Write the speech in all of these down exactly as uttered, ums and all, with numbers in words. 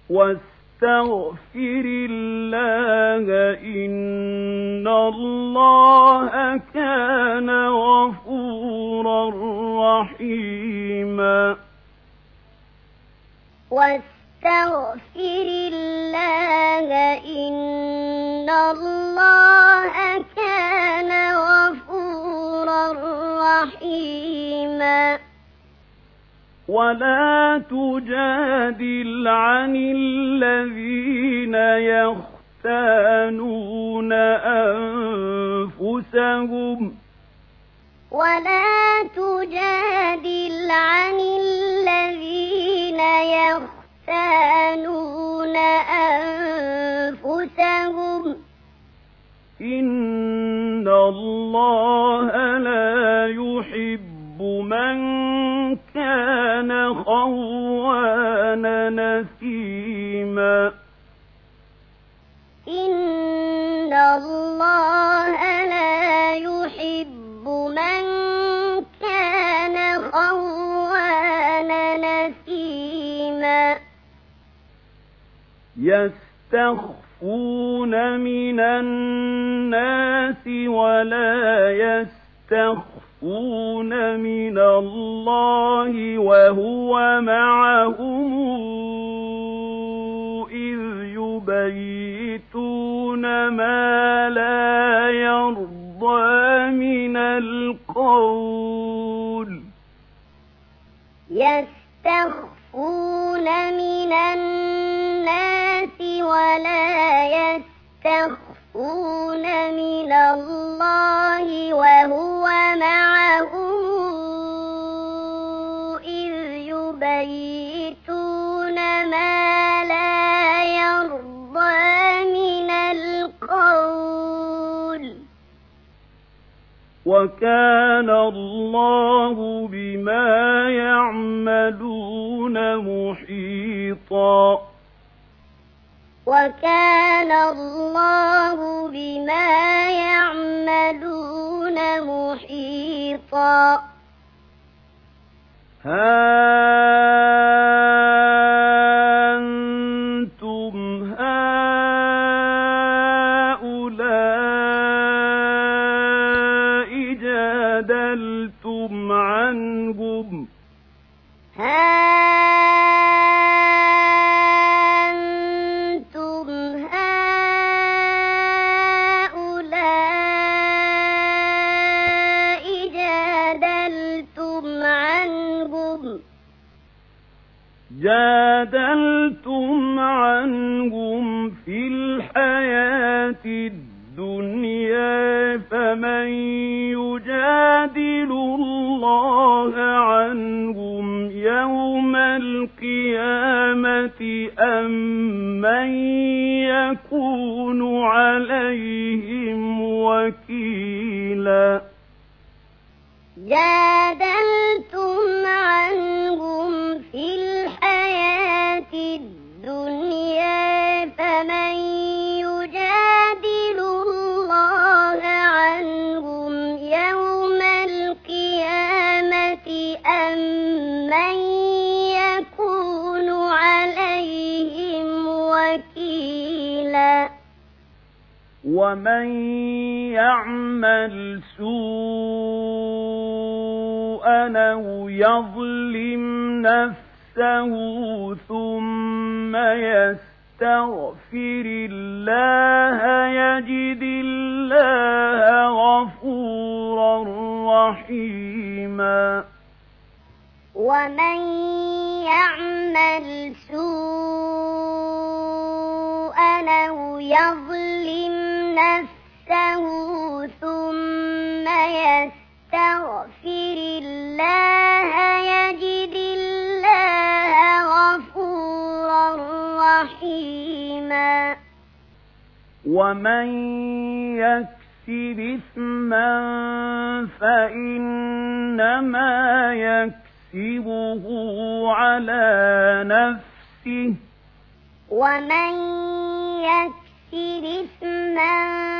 واستغفر الله إن الله كان غفورا رحيما واستغفر الله إن الله كان غفورا رحيما ولا تجادل عن الذين يختانون أنفسهم ولا تجادل عن الذين يختانون أنفسهم إن الله لا يحب من كان خوانا نثيما إن الله لا يحب من كان خوانا نثيما يستخفون من الناس ولا يستخفون من الله وهو معهم إذ يبيتون ما لا يرضى من القول يستخفون من الناس ولا يستخفون من الله وهو معهم إذ يبيتون ما لا يرضى من القول وكان الله بما يعملون محيطا وكان الله بما يعملون محيطا ها أنتم هؤلاء جادلتم عنهم جادلتم عنهم في الحياة الدنيا فمن يجادل الله عنهم يوم القيامة أم من يكون عليهم وكيلا جادلتم عنهم في الحياة الدنيا فمن يجادل الله عنهم يوم القيامة أم من يكون عليهم وكيلا ومن يعمل سوءا أو يظلم نفسه ثم يستغفر الله يجد الله غفورا رحيما ومن يعمل سوءا أو يظلم نفسه ثم يستغفر الله يجد الله غفورا رحيما ومن يكسب إثما فإنما يكسبه على نفسه ومن يكسب إثما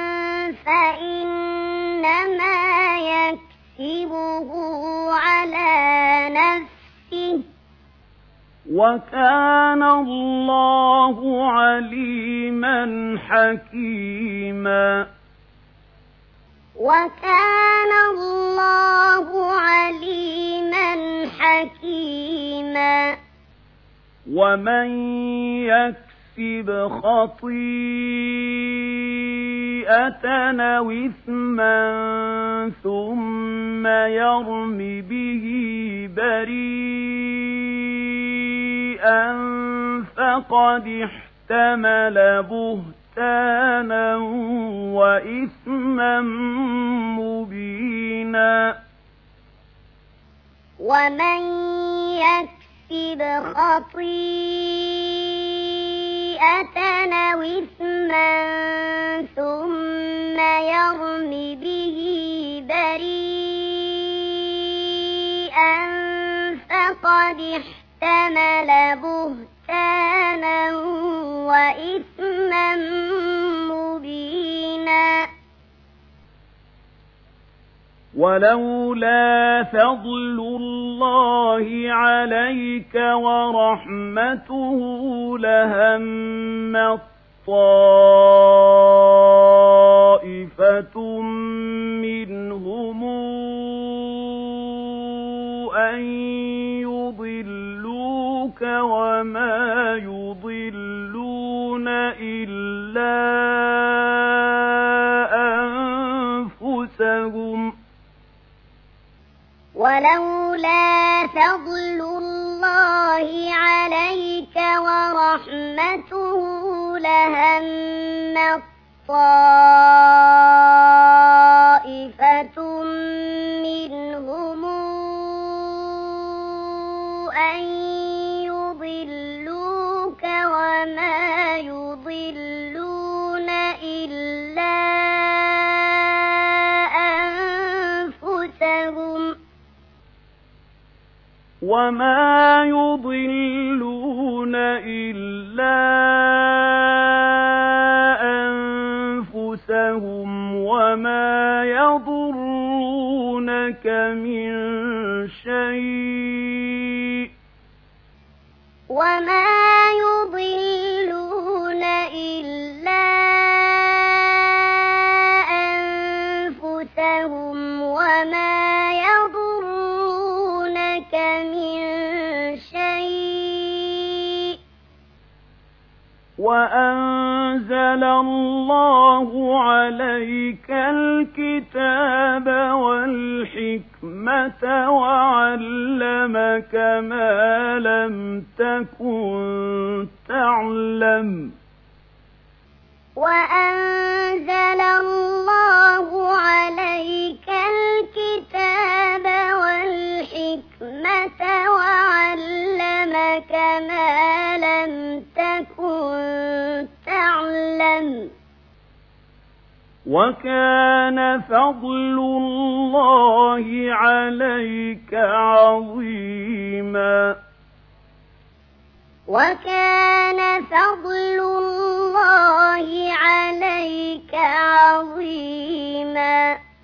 فإنما يكسبه على نفسه وكان الله عليما حكيما وكان الله عليما حكيما ومن يكسب خطيئة أو إثما ثم يرم به بريئا فقد احتمل بهتانا وإثما مبينا ومن يكسب خطيئة أو إثما ثم يرم به بريئا فقد احتمل بهتانا وإثما مبينا ولولا فضل الله عليك ورحمته لهم طائفة منهم أن يضلوك وما يضلون إلا أنفسهم ولولا فضل الله عليك ورحمته لهم طائفة منهم أن يضلوك وما يضلون إلا أنفسهم وما يضلون إلا أنفسهم وما يضرونك من شيء وما يضلون إلا أنفسهم وما يضرونك من شيء وأنزل الله عليك الكتاب والحكمة وعلمك ما لم تكن تعلم وأنزل الله عليك الكتاب والحكمة وعلمك ما لم تكن تعلم وكان فضل الله عليك عظيما وكان فضل الله عليك عظيما